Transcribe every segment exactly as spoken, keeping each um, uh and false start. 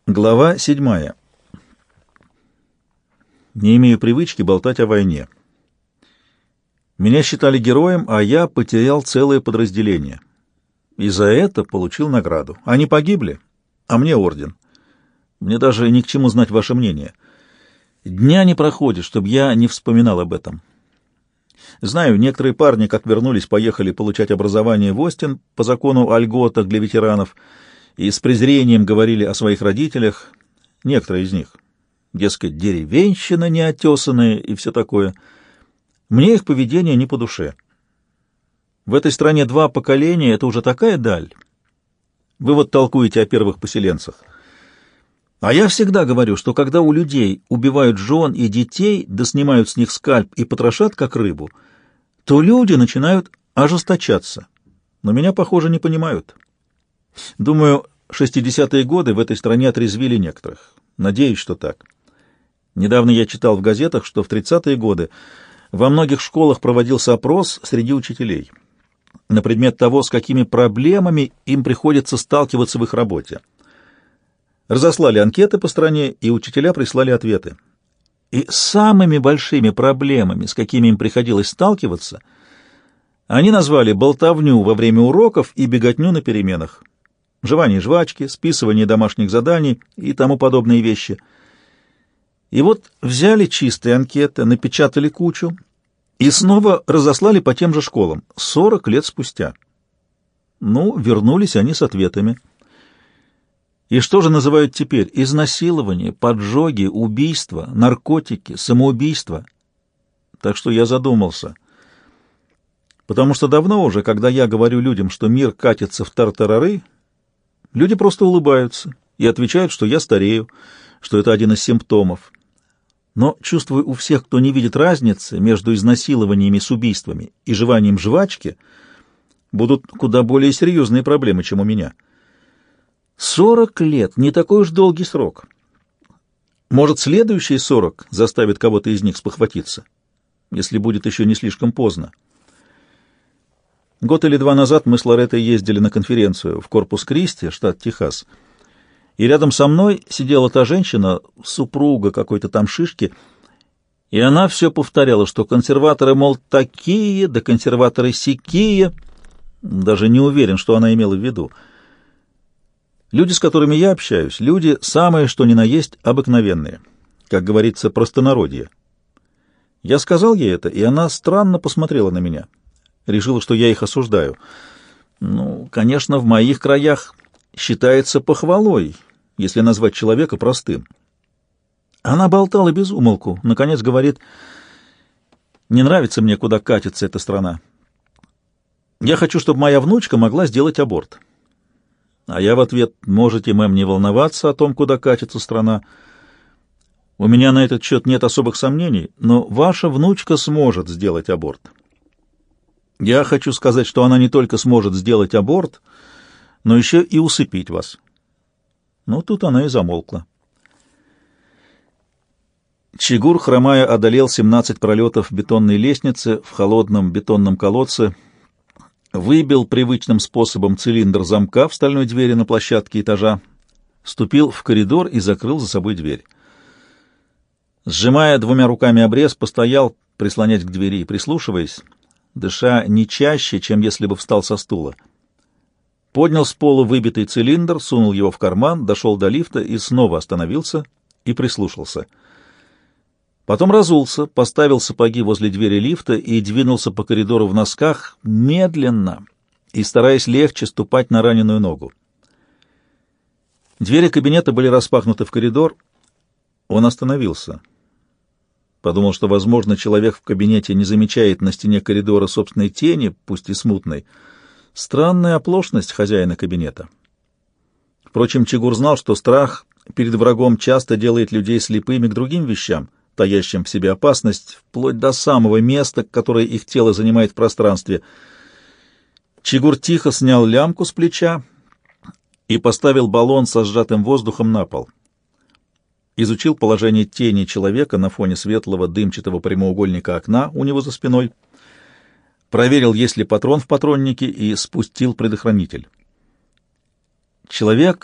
Глава седьмая. Не имею привычки болтать о войне. Меня считали героем, а я потерял целое подразделение. И за это получил награду. Они погибли, а мне орден. Мне даже ни к чему знать ваше мнение. Дня не проходит, чтобы я не вспоминал об этом. Знаю, некоторые парни, как вернулись, поехали получать образование в Остин по закону о льготах для ветеранов, и с презрением говорили о своих родителях, некоторые из них. Дескать, деревенщина неотесанная и все такое. Мне их поведение не по душе. В этой стране два поколения — это уже такая даль. Вы вот толкуете о первых поселенцах. А я всегда говорю, что когда у людей убивают жен и детей, да снимают с них скальп и потрошат, как рыбу, то люди начинают ожесточаться. Но меня, похоже, не понимают. Думаю, шестидесятые годы в этой стране отрезвили некоторых. Надеюсь, что так. Недавно я читал в газетах, что в тридцатые годы во многих школах проводился опрос среди учителей на предмет того, с какими проблемами им приходится сталкиваться в их работе. Разослали анкеты по стране, и учителя прислали ответы. И самыми большими проблемами, с какими им приходилось сталкиваться, они назвали болтовню во время уроков и беготню на переменах. Жевание жвачки, списывание домашних заданий и тому подобные вещи. И вот взяли чистые анкеты, напечатали кучу и снова разослали по тем же школам, сорок лет спустя. Ну, вернулись они с ответами. И что же называют теперь? Изнасилование, поджоги, убийства, наркотики, самоубийства. Так что я задумался. Потому что давно уже, когда я говорю людям, что мир катится в тартарары, люди просто улыбаются и отвечают, что я старею, что это один из симптомов. Но чувствую, у всех, кто не видит разницы между изнасилованиями с убийствами и жеванием жвачки, будут куда более серьезные проблемы, чем у меня. Сорок лет — не такой уж долгий срок. Может, следующие сорок заставит кого-то из них спохватиться, если будет еще не слишком поздно. Год или два назад мы с Лореттой ездили на конференцию в Корпус Кристи, штат Техас, и рядом со мной сидела та женщина, супруга какой-то там шишки, и она все повторяла, что консерваторы, мол, такие, да консерваторы сякие. Даже не уверен, что она имела в виду. Люди, с которыми я общаюсь, люди самые что ни на есть обыкновенные, как говорится, простонародье. Я сказал ей это, и она странно посмотрела на меня. Решила, что я их осуждаю. Ну, конечно, в моих краях считается похвалой, если назвать человека простым. Она болтала без умолку, наконец говорит: «Не нравится мне, куда катится эта страна. Я хочу, чтобы моя внучка могла сделать аборт». А я в ответ: «Можете, мэм, не волноваться о том, куда катится страна. У меня на этот счет нет особых сомнений, но ваша внучка сможет сделать аборт. Я хочу сказать, что она не только сможет сделать аборт, но еще и усыпить вас». Ну, тут она и замолкла. Чигур, хромая, одолел семнадцать пролетов бетонной лестницы в холодном бетонном колодце, выбил привычным способом цилиндр замка в стальной двери на площадке этажа, вступил в коридор и закрыл за собой дверь. Сжимая двумя руками обрез, постоял, прислонясь к двери и прислушиваясь, дыша не чаще, чем если бы встал со стула. Поднял с пола выбитый цилиндр, сунул его в карман, дошел до лифта и снова остановился и прислушался. Потом разулся, поставил сапоги возле двери лифта и двинулся по коридору в носках медленно и стараясь легче ступать на раненую ногу. Двери кабинета были распахнуты в коридор. Он остановился. Подумал, что, возможно, человек в кабинете не замечает на стене коридора собственной тени, пусть и смутной. Странная оплошность хозяина кабинета. Впрочем, Чигур знал, что страх перед врагом часто делает людей слепыми к другим вещам, таящим в себе опасность, вплоть до самого места, которое их тело занимает в пространстве. Чигур тихо снял лямку с плеча и поставил баллон со сжатым воздухом на пол. Изучил положение тени человека на фоне светлого дымчатого прямоугольника окна у него за спиной, проверил, есть ли патрон в патроннике, и спустил предохранитель. Человек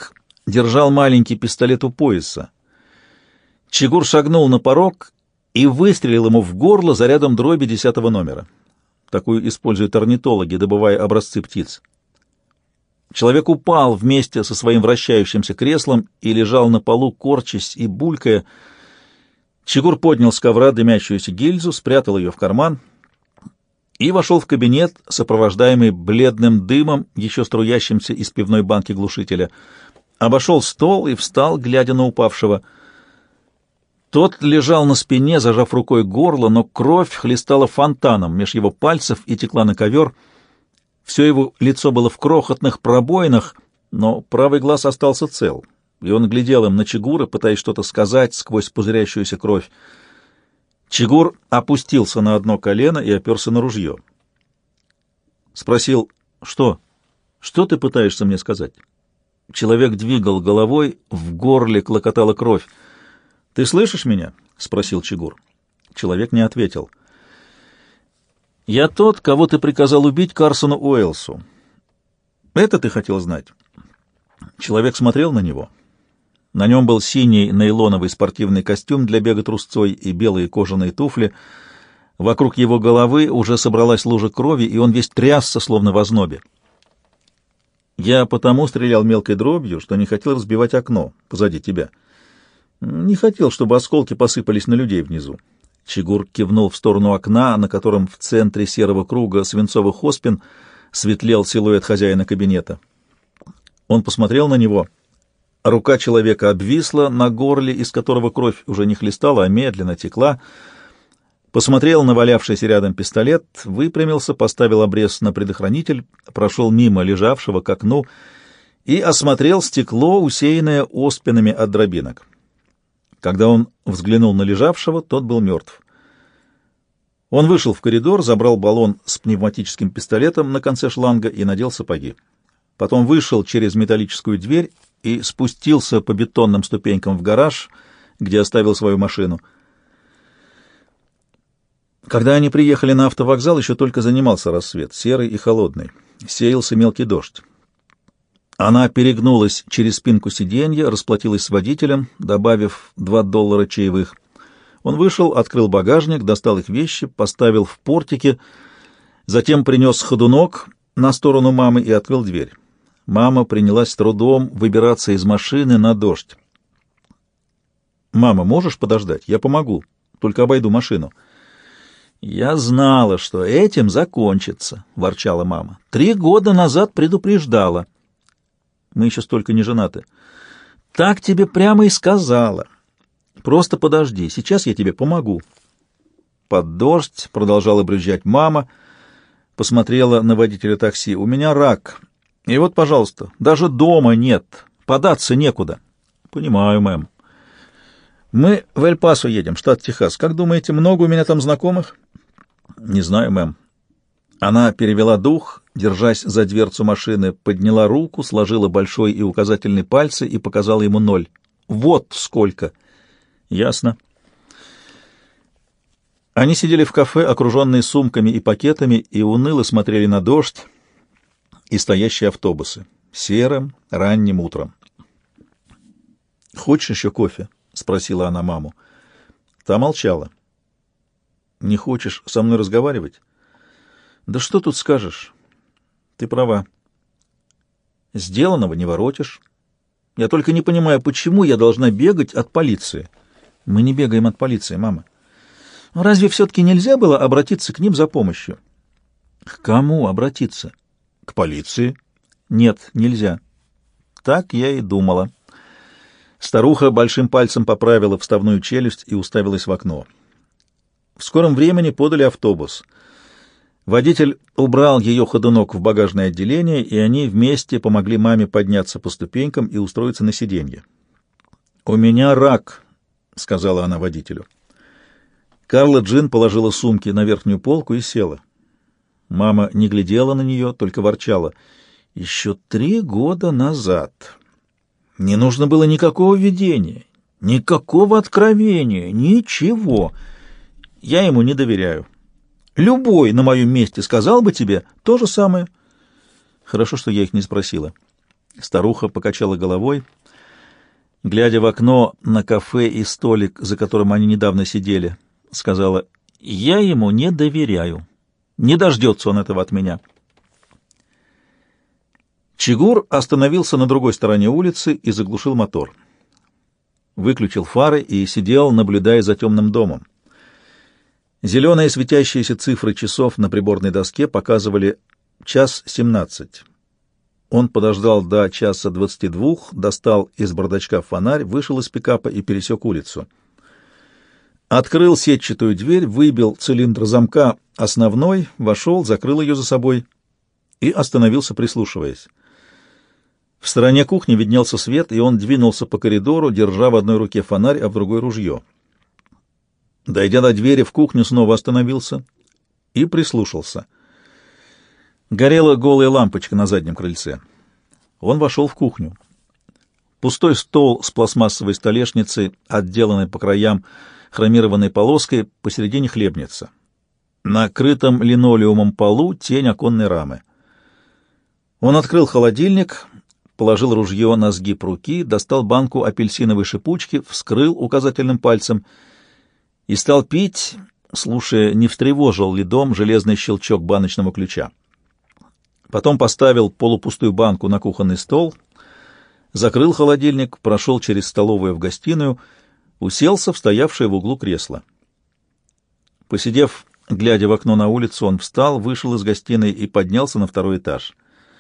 держал маленький пистолет у пояса. Чигур шагнул на порог и выстрелил ему в горло зарядом дроби десятого номера. Такую используют орнитологи, добывая образцы птиц. Человек упал вместе со своим вращающимся креслом и лежал на полу, корчась и булькая. Чигур поднял с ковра дымящуюся гильзу, спрятал ее в карман и вошел в кабинет, сопровождаемый бледным дымом, еще струящимся из пивной банки глушителя. Обошел стол и встал, глядя на упавшего. Тот лежал на спине, зажав рукой горло, но кровь хлестала фонтаном меж его пальцев и текла на ковер. Все его лицо было в крохотных пробоинах, но правый глаз остался цел, и он глядел им на Чигура, пытаясь что-то сказать сквозь пузырящуюся кровь. Чигур опустился на одно колено и оперся на ружье. Спросил: «Что? Что ты пытаешься мне сказать?» Человек двигал головой, в горле клокотала кровь. «Ты слышишь меня?» — спросил Чигур. Человек не ответил. «Я тот, кого ты приказал убить Карсону Уэллсу. Это ты хотел знать?» Человек смотрел на него. На нем был синий нейлоновый спортивный костюм для бега трусцой и белые кожаные туфли. Вокруг его головы уже собралась лужа крови, и он весь трясся, словно в ознобе. «Я потому стрелял мелкой дробью, что не хотел разбивать окно позади тебя. Не хотел, чтобы осколки посыпались на людей внизу». Чигур кивнул в сторону окна, на котором в центре серого круга свинцовых оспин светлел силуэт хозяина кабинета. Он посмотрел на него. Рука человека обвисла на горле, из которого кровь уже не хлестала, а медленно текла. Посмотрел на валявшийся рядом пистолет, выпрямился, поставил обрез на предохранитель, прошел мимо лежавшего к окну и осмотрел стекло, усеянное оспинами от дробинок. Когда он взглянул на лежавшего, тот был мертв. Он вышел в коридор, забрал баллон с пневматическим пистолетом на конце шланга и надел сапоги. Потом вышел через металлическую дверь и спустился по бетонным ступенькам в гараж, где оставил свою машину. Когда они приехали на автовокзал, еще только занимался рассвет, серый и холодный. Сеялся мелкий дождь. Она перегнулась через спинку сиденья, расплатилась с водителем, добавив два доллара чаевых. Он вышел, открыл багажник, достал их вещи, поставил в портике, затем принес ходунок на сторону мамы и открыл дверь. Мама принялась с трудом выбираться из машины на дождь. «Мама, можешь подождать? Я помогу, только обойду машину». «Я знала, что этим закончится», — ворчала мама. «Три года назад предупреждала». «Мы еще столько не женаты». «Так тебе прямо и сказала. Просто подожди, сейчас я тебе помогу». Под дождь продолжала брюзжать мама, посмотрела на водителя такси. «У меня рак. И вот, пожалуйста, даже дома нет. Податься некуда». «Понимаю, мэм». «Мы в Эль-Пасо едем, штат Техас. Как думаете, много у меня там знакомых?» «Не знаю, мэм». Она перевела дух, держась за дверцу машины, подняла руку, сложила большой и указательный пальцы и показала ему ноль. «Вот сколько!» «Ясно». Они сидели в кафе, окруженные сумками и пакетами, и уныло смотрели на дождь и стоящие автобусы, серым ранним утром. «Хочешь еще кофе?» — спросила она маму. Та молчала. «Не хочешь со мной разговаривать?» «Да что тут скажешь? Ты права. Сделанного не воротишь. Я только не понимаю, почему я должна бегать от полиции?» «Мы не бегаем от полиции, мама. Разве все-таки нельзя было обратиться к ним за помощью?» «К кому обратиться?» «К полиции». «Нет, нельзя». «Так я и думала». Старуха большим пальцем поправила вставную челюсть и уставилась в окно. В скором времени подали автобус. Водитель убрал ее ходунок в багажное отделение, и они вместе помогли маме подняться по ступенькам и устроиться на сиденье. «У меня рак», — сказала она водителю. Карла Джин положила сумки на верхнюю полку и села. Мама не глядела на нее, только ворчала. «Еще три года назад не нужно было никакого видения, никакого откровения, ничего. Я ему не доверяю. Любой на моем месте сказал бы тебе то же самое». Хорошо, что я их не спросила. Старуха покачала головой. глядя в окно на кафе и столик, за которым они недавно сидели, сказала: «Я ему не доверяю. Не дождется он этого от меня». Чигур остановился на другой стороне улицы и заглушил мотор. Выключил фары и сидел, наблюдая за темным домом. Зеленые светящиеся цифры часов на приборной доске показывали час семнадцать. Он подождал до часа двадцати двух, достал из бардачка фонарь, вышел из пикапа и пересек улицу. Открыл сетчатую дверь, выбил цилиндр замка основной, вошел, закрыл ее за собой и остановился, прислушиваясь. В стороне кухни виднелся свет, и он двинулся по коридору, держа в одной руке фонарь, а в другой ружье. Дойдя до двери в кухню, снова остановился и прислушался. Горела голая лампочка на заднем крыльце. Он вошел в кухню. Пустой стол с пластмассовой столешницей, отделанной по краям хромированной полоской, посередине хлебница. На крытом линолеумом полу тень оконной рамы. Он открыл холодильник, положил ружье на сгиб руки, достал банку апельсиновой шипучки, вскрыл указательным пальцем и стал пить, слушая, не встревожил ли дом железный щелчок баночного ключа. Потом поставил полупустую банку на кухонный стол, закрыл холодильник, прошел через столовую в гостиную, уселся в стоявшее в углу кресло. Посидев, глядя в окно на улицу, он встал, вышел из гостиной и поднялся на второй этаж.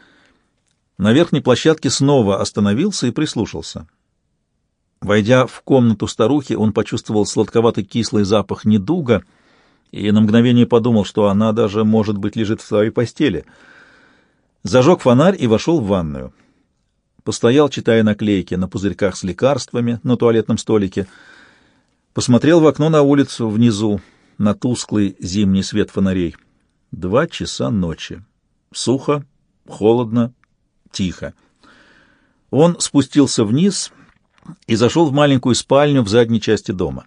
На верхней площадке снова остановился и прислушался. Войдя в комнату старухи, он почувствовал сладковатый кислый запах недуга и на мгновение подумал, что она даже, может быть, лежит в своей постели. Зажег фонарь и вошел в ванную. Постоял, читая наклейки на пузырьках с лекарствами на туалетном столике. Посмотрел в окно на улицу внизу, на тусклый зимний свет фонарей. Два часа ночи. Сухо, холодно, тихо. Он спустился вниз и зашел в маленькую спальню в задней части дома.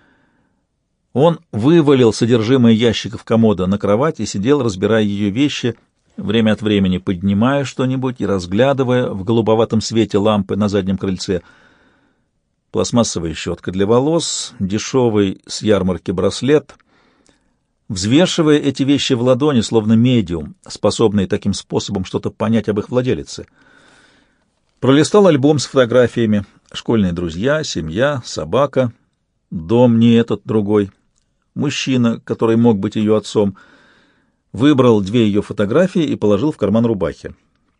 Он вывалил содержимое ящиков комода на кровать и сидел, разбирая ее вещи, время от времени поднимая что-нибудь и разглядывая в голубоватом свете лампы на заднем крыльце. Пластмассовая щетка для волос, дешевый с ярмарки браслет. Взвешивая эти вещи в ладони, словно медиум, способный таким способом что-то понять об их владелице. Пролистал альбом с фотографиями. Школьные друзья, семья, собака, дом не этот, другой. Мужчина, который мог быть ее отцом. Выбрал две ее фотографии и положил в карман рубахи.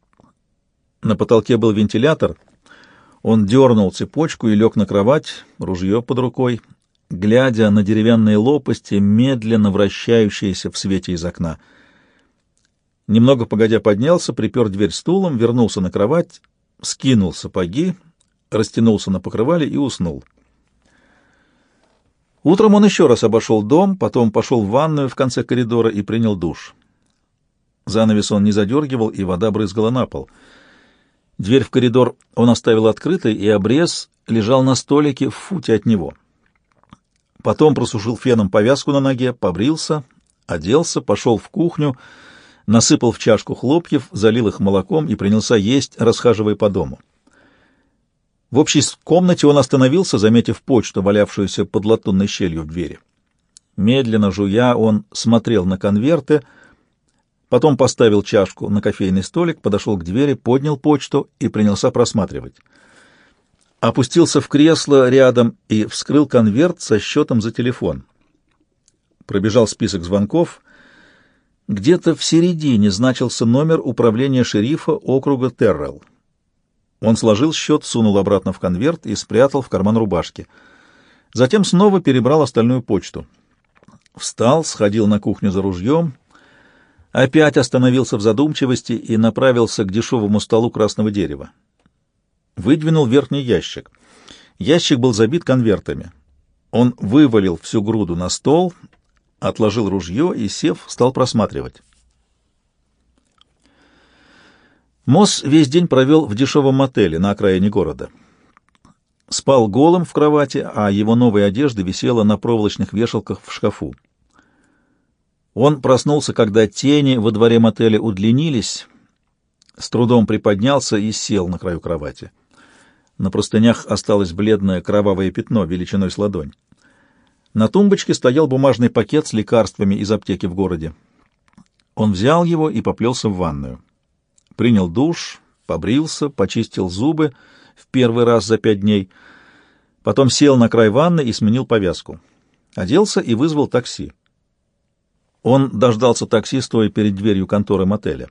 На потолке был вентилятор. Он дернул цепочку и лег на кровать, ружье под рукой, глядя на деревянные лопасти, медленно вращающиеся в свете из окна. Немного погодя поднялся, припер дверь стулом, вернулся на кровать, скинул сапоги, растянулся на покрывале и уснул. Утром он еще раз обошел дом, потом пошел в ванную в конце коридора и принял душ. Занавес он не задергивал, и вода брызгала на пол. Дверь в коридор он оставил открытой, и обрез лежал на столике в футе от него. Потом просушил феном повязку на ноге, побрился, оделся, пошел в кухню, насыпал в чашку хлопьев, залил их молоком и принялся есть, расхаживая по дому. В общей комнате он остановился, заметив почту, валявшуюся под латунной щелью в двери. Медленно жуя, он смотрел на конверты, потом поставил чашку на кофейный столик, подошел к двери, поднял почту и принялся просматривать. Опустился в кресло рядом и вскрыл конверт со счетом за телефон. Пробежал список звонков. Где-то в середине значился номер управления шерифа округа Террелл. Он сложил счет, сунул обратно в конверт и спрятал в карман рубашки. Затем снова перебрал остальную почту. Встал, сходил на кухню за ружьем, опять остановился в задумчивости и направился к дешевому столу красного дерева. Выдвинул верхний ящик. Ящик был забит конвертами. Он вывалил всю груду на стол, отложил ружье и, сев, стал просматривать. Мосс весь день провел в дешевом мотеле на окраине города. Спал голым в кровати, а его новая одежда висела на проволочных вешалках в шкафу. Он проснулся, когда тени во дворе мотеля удлинились, с трудом приподнялся и сел на краю кровати. На простынях осталось бледное кровавое пятно величиной с ладонь. На тумбочке стоял бумажный пакет с лекарствами из аптеки в городе. Он взял его и поплелся в ванную. Принял душ, побрился, почистил зубы в первый раз за пять дней, потом сел на край ванны и сменил повязку. Оделся и вызвал такси. Он дождался такси, стоя перед дверью конторы мотеля.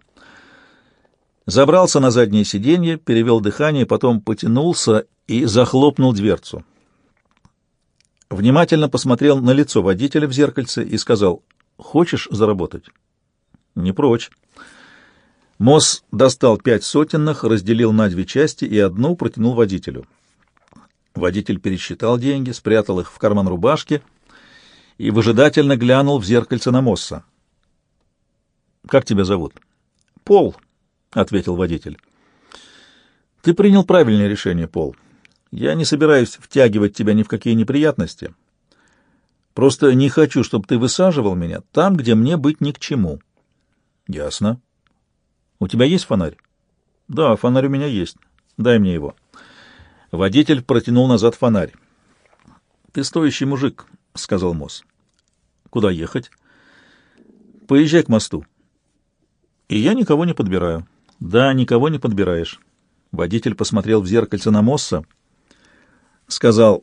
Забрался на заднее сиденье, перевел дыхание, потом потянулся и захлопнул дверцу. Внимательно посмотрел на лицо водителя в зеркальце и сказал: «Хочешь заработать?» «Не прочь». Мосс достал пять сотенных, разделил на две части и одну протянул водителю. Водитель пересчитал деньги, спрятал их в карман рубашки и выжидательно глянул в зеркальце на Мосса. «Как тебя зовут?» «Пол», — ответил водитель. «Ты принял правильное решение, Пол. Я не собираюсь втягивать тебя ни в какие неприятности. Просто не хочу, чтобы ты высаживал меня там, где мне быть ни к чему». «Ясно. У тебя есть фонарь?» «Да, фонарь у меня есть. Дай мне его». Водитель протянул назад фонарь. «Ты стоящий мужик», — сказал Мосс. «Куда ехать?» «Поезжай к мосту». «И я никого не подбираю». «Да, никого не подбираешь». Водитель посмотрел в зеркальце на Мосса, сказал: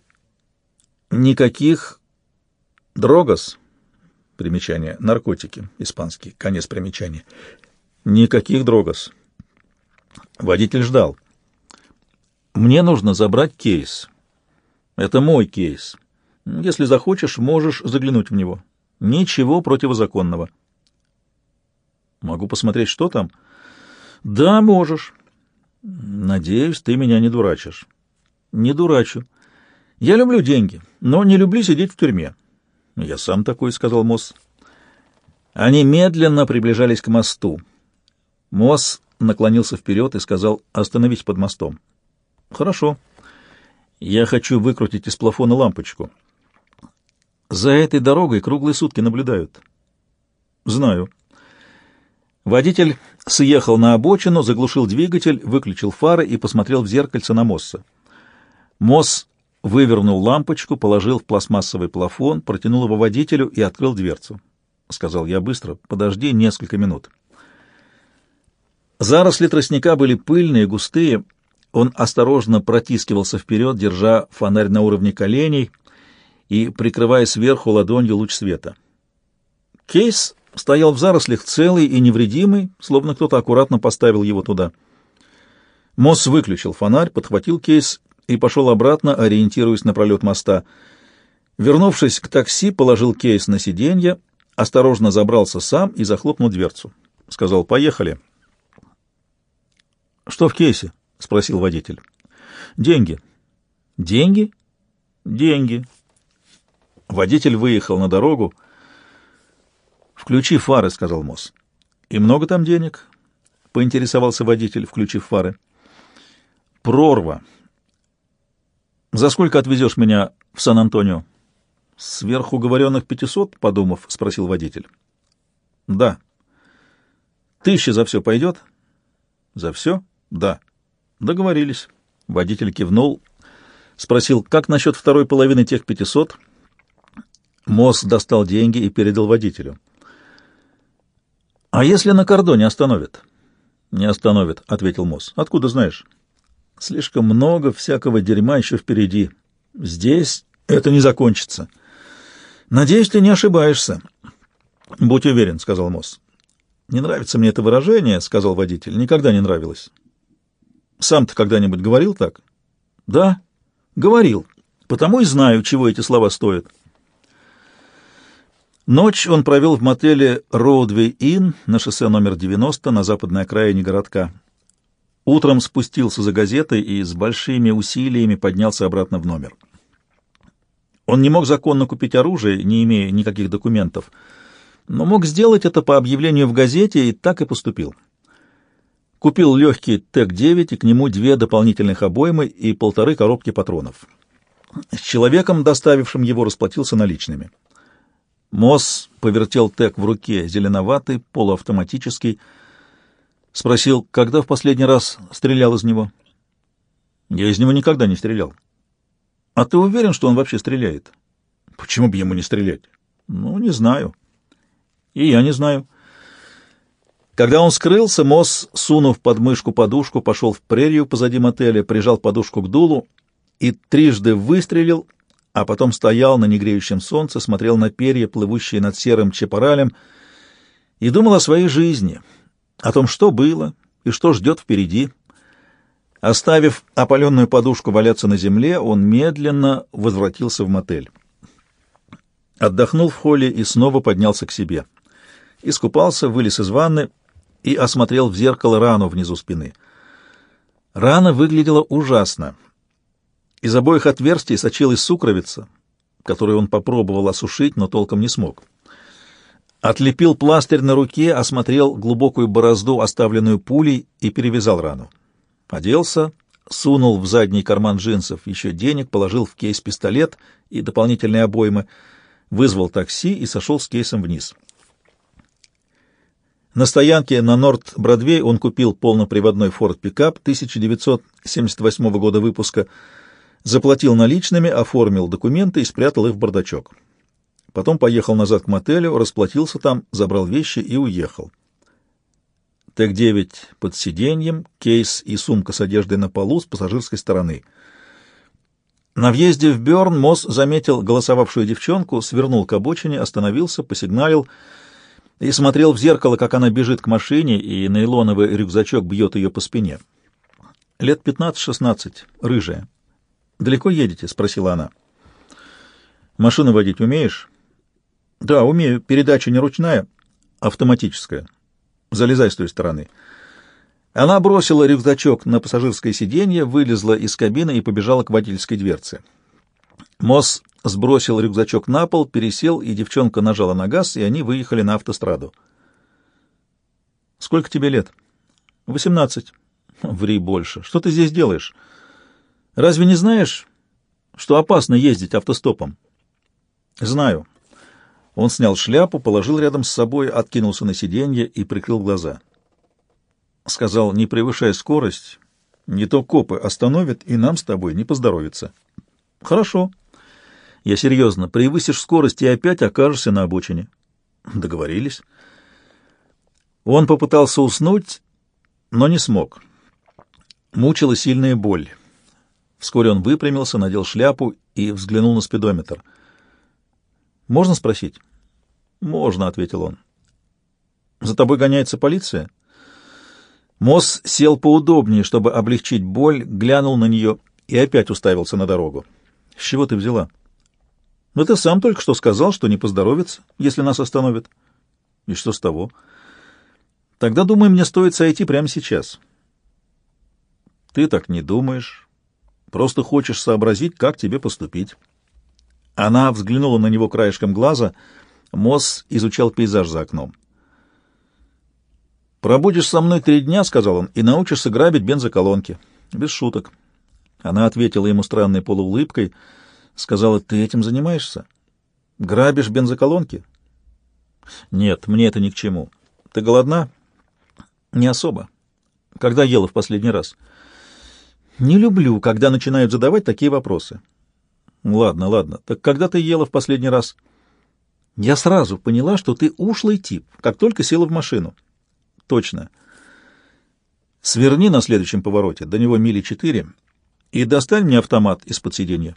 «Никаких дрогос». Примечание. Наркотики. Испанский. Конец примечания. «Никаких дрогос». Водитель ждал. «Мне нужно забрать кейс. Это мой кейс. Если захочешь, можешь заглянуть в него. Ничего противозаконного». «Могу посмотреть, что там?» «Да, можешь». «Надеюсь, ты меня не дурачишь». «Не дурачу. Я люблю деньги, но не люблю сидеть в тюрьме». «Я сам такой», — сказал Мосс. Они медленно приближались к мосту. Мосс наклонился вперед и сказал: «Остановись под мостом». «Хорошо. Я хочу выкрутить из плафона лампочку». «За этой дорогой круглые сутки наблюдают». «Знаю». Водитель съехал на обочину, заглушил двигатель, выключил фары и посмотрел в зеркальце на Мосса. Мосс вывернул лампочку, положил в пластмассовый плафон, протянул его водителю и открыл дверцу. Сказал я быстро: «Подожди несколько минут». Заросли тростника были пыльные, густые. Он осторожно протискивался вперед, держа фонарь на уровне коленей и прикрывая сверху ладонью луч света. Кейс стоял в зарослях целый и невредимый, словно кто-то аккуратно поставил его туда. Мосс выключил фонарь, подхватил кейс и пошел обратно, ориентируясь на пролет моста. Вернувшись к такси, положил кейс на сиденье, осторожно забрался сам и захлопнул дверцу. Сказал: «Поехали». «Что в кейсе?» — спросил водитель. «Деньги». «Деньги?» «Деньги». Водитель выехал на дорогу. «Включи фары», — сказал Мосс. «И много там денег?» — поинтересовался водитель, включив фары. «Прорва. За сколько отвезешь меня в Сан-Антонио?» «Сверх уговоренных пятисот», — подумав, спросил водитель. «Да». «Тысяча за все пойдет?» «За все?» «Да». «Договорились». Водитель кивнул, спросил: «Как насчет второй половины тех пятисот?» Мосс достал деньги и передал водителю. «А если на кордоне остановят?» «Не остановят», — ответил Мосс. «Откуда знаешь?» «Слишком много всякого дерьма еще впереди. Здесь это не закончится». «Надеюсь, ты не ошибаешься». «Будь уверен», — сказал Мосс. «Не нравится мне это выражение», — сказал водитель. «Никогда не нравилось». «Сам-то когда-нибудь говорил так?» «Да, говорил. Потому и знаю, чего эти слова стоят». Ночь он провел в мотеле Роудвей Инн на шоссе номер девяносто на западной окраине городка. Утром спустился за газетой и с большими усилиями поднялся обратно в номер. Он не мог законно купить оружие, не имея никаких документов, но мог сделать это по объявлению в газете, и так и поступил. Купил легкий Тэк девять и к нему две дополнительных обоймы и полторы коробки патронов. С человеком, доставившим его, расплатился наличными. Мосс повертел Тэк в руке, зеленоватый, полуавтоматический, спросил: «Когда в последний раз стрелял из него?» Я из него никогда не стрелял. А ты уверен, что он вообще стреляет? Почему бы ему не стрелять? Ну, не знаю. И я не знаю. Когда он скрылся, Мосс, сунув под мышку подушку, пошел в прерию позади мотеля, прижал подушку к дулу и трижды выстрелил, а потом стоял на негреющем солнце, смотрел на перья, плывущие над серым чапаралем, и думал о своей жизни, о том, что было и что ждет впереди. Оставив опаленную подушку валяться на земле, он медленно возвратился в мотель. Отдохнул в холле и снова поднялся к себе. Искупался, вылез из ванны и осмотрел в зеркало рану внизу спины. Рана выглядела ужасно. Из обоих отверстий сочилась сукровица, которую он попробовал осушить, но толком не смог. Отлепил пластырь на руке, осмотрел глубокую борозду, оставленную пулей, и перевязал рану. Оделся, сунул в задний карман джинсов еще денег, положил в кейс пистолет и дополнительные обоймы, вызвал такси и сошел с кейсом вниз. На стоянке на Норт-Бродвей он купил полноприводной форд-пикап тысяча девятьсот семьдесят восьмого года выпуска, заплатил наличными, оформил документы и спрятал их в бардачок. Потом поехал назад к мотелю, расплатился там, забрал вещи и уехал. Тэг девять под сиденьем, кейс и сумка с одеждой на полу с пассажирской стороны. На въезде в Бёрн Мосс заметил голосовавшую девчонку, свернул к обочине, остановился, посигналил и смотрел в зеркало, как она бежит к машине, и нейлоновый рюкзачок бьет ее по спине. Лет пятнадцать-шестнадцать, рыжая. «Далеко едете?» — спросила она. «Машину водить умеешь?» «Да, умею. Передача не ручная, автоматическая. Залезай с той стороны». Она бросила рюкзачок на пассажирское сиденье, вылезла из кабины и побежала к водительской дверце. Мосс сбросил рюкзачок на пол, пересел, и девчонка нажала на газ, и они выехали на автостраду. «Сколько тебе лет?» «Восемнадцать». «Ври больше. Что ты здесь делаешь? Разве не знаешь, что опасно ездить автостопом?» «Знаю». Он снял шляпу, положил рядом с собой, откинулся на сиденье и прикрыл глаза. Сказал: «Не превышай скорость, не то копы остановят, и нам с тобой не поздоровится». «Хорошо. Я серьезно. Превысишь скорость и опять окажешься на обочине». «Договорились». Он попытался уснуть, но не смог. Мучила сильная боль. Вскоре он выпрямился, надел шляпу и взглянул на спидометр. «Можно спросить?» «Можно», — ответил он. «За тобой гоняется полиция?» Мосс сел поудобнее, чтобы облегчить боль, глянул на нее и опять уставился на дорогу. «С чего ты взяла?» «Ну, ты сам только что сказал, что не поздоровится, если нас остановят». «И что с того?» «Тогда, думаю, мне стоит сойти прямо сейчас». «Ты так не думаешь. Просто хочешь сообразить, как тебе поступить». Она взглянула на него краешком глаза. Мосс изучал пейзаж за окном. «Пробудешь со мной три дня, — сказал он, — и научишься грабить бензоколонки». Без шуток. Она ответила ему странной полуулыбкой. Сказала: «Ты этим занимаешься? Грабишь бензоколонки?» «Нет, мне это ни к чему. Ты голодна?» «Не особо. Когда ела в последний раз?» «Не люблю, когда начинают задавать такие вопросы». «Ладно, ладно. Так когда ты ела в последний раз?» «Я сразу поняла, что ты ушлый тип, как только села в машину». «Точно. Сверни на следующем повороте, до него мили четыре, и достань мне автомат из-под сиденья».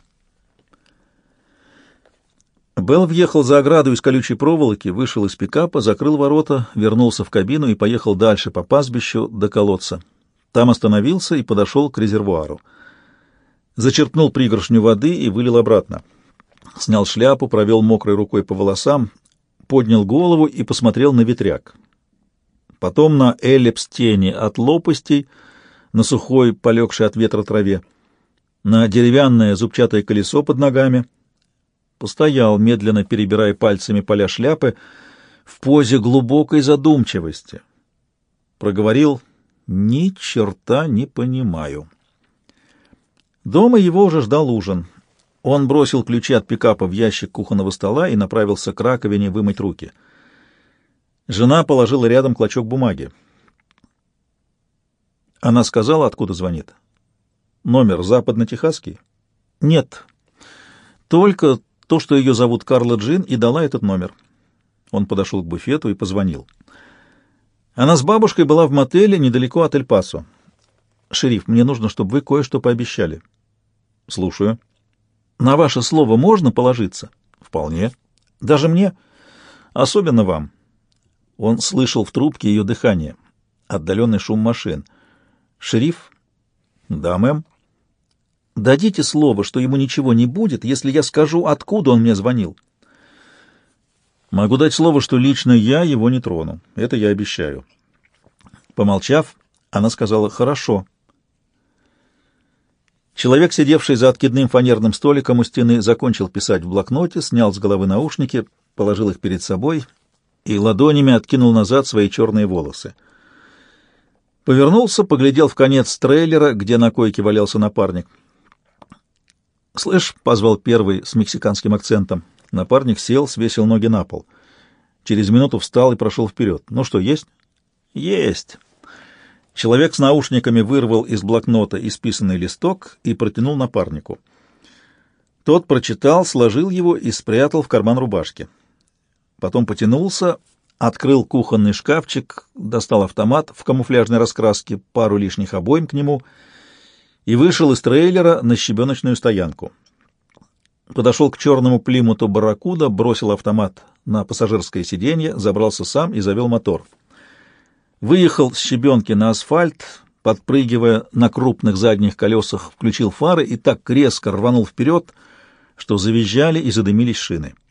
Белл въехал за ограду из колючей проволоки, вышел из пикапа, закрыл ворота, вернулся в кабину и поехал дальше по пастбищу до колодца. Там остановился и подошел к резервуару. Зачерпнул пригоршню воды и вылил обратно. Снял шляпу, провел мокрой рукой по волосам, поднял голову и посмотрел на ветряк. Потом на эллипс тени от лопастей, на сухой, полегшей от ветра траве, на деревянное зубчатое колесо под ногами. Постоял, медленно перебирая пальцами поля шляпы, в позе глубокой задумчивости. Проговорил: «Ни черта не понимаю». Дома его уже ждал ужин. Он бросил ключи от пикапа в ящик кухонного стола и направился к раковине вымыть руки. Жена положила рядом клочок бумаги. Она сказала, откуда звонит. Номер западно-техасский? Нет. Только то, что ее зовут Карла Джин, и дала этот номер. Он подошел к буфету и позвонил. Она с бабушкой была в мотеле недалеко от Эль-Пасо. «Шериф, мне нужно, чтобы вы кое-что пообещали». «Слушаю». «На ваше слово можно положиться?» «Вполне». «Даже мне?» «Особенно вам». Он слышал в трубке ее дыхание, отдаленный шум машин. «Шериф?» «Да, мэм». «Дадите слово, что ему ничего не будет, если я скажу, откуда он мне звонил?» «Могу дать слово, что лично я его не трону. Это я обещаю». Помолчав, она сказала «хорошо». Человек, сидевший за откидным фанерным столиком у стены, закончил писать в блокноте, снял с головы наушники, положил их перед собой и ладонями откинул назад свои черные волосы. Повернулся, поглядел в конец трейлера, где на койке валялся напарник. «Слышь», — позвал первый с мексиканским акцентом. Напарник сел, свесил ноги на пол. Через минуту встал и прошел вперед. «Ну что, есть?» «Есть». Человек с наушниками вырвал из блокнота исписанный листок и протянул напарнику. Тот прочитал, сложил его и спрятал в карман рубашки. Потом потянулся, открыл кухонный шкафчик, достал автомат в камуфляжной раскраске, пару лишних обоим к нему и вышел из трейлера на щебеночную стоянку. Подошел к черному плимуту «Барракуда», бросил автомат на пассажирское сиденье, забрался сам и завел мотор. Выехал с щебенки на асфальт, подпрыгивая на крупных задних колесах, включил фары и так резко рванул вперед, что завизжали и задымились шины.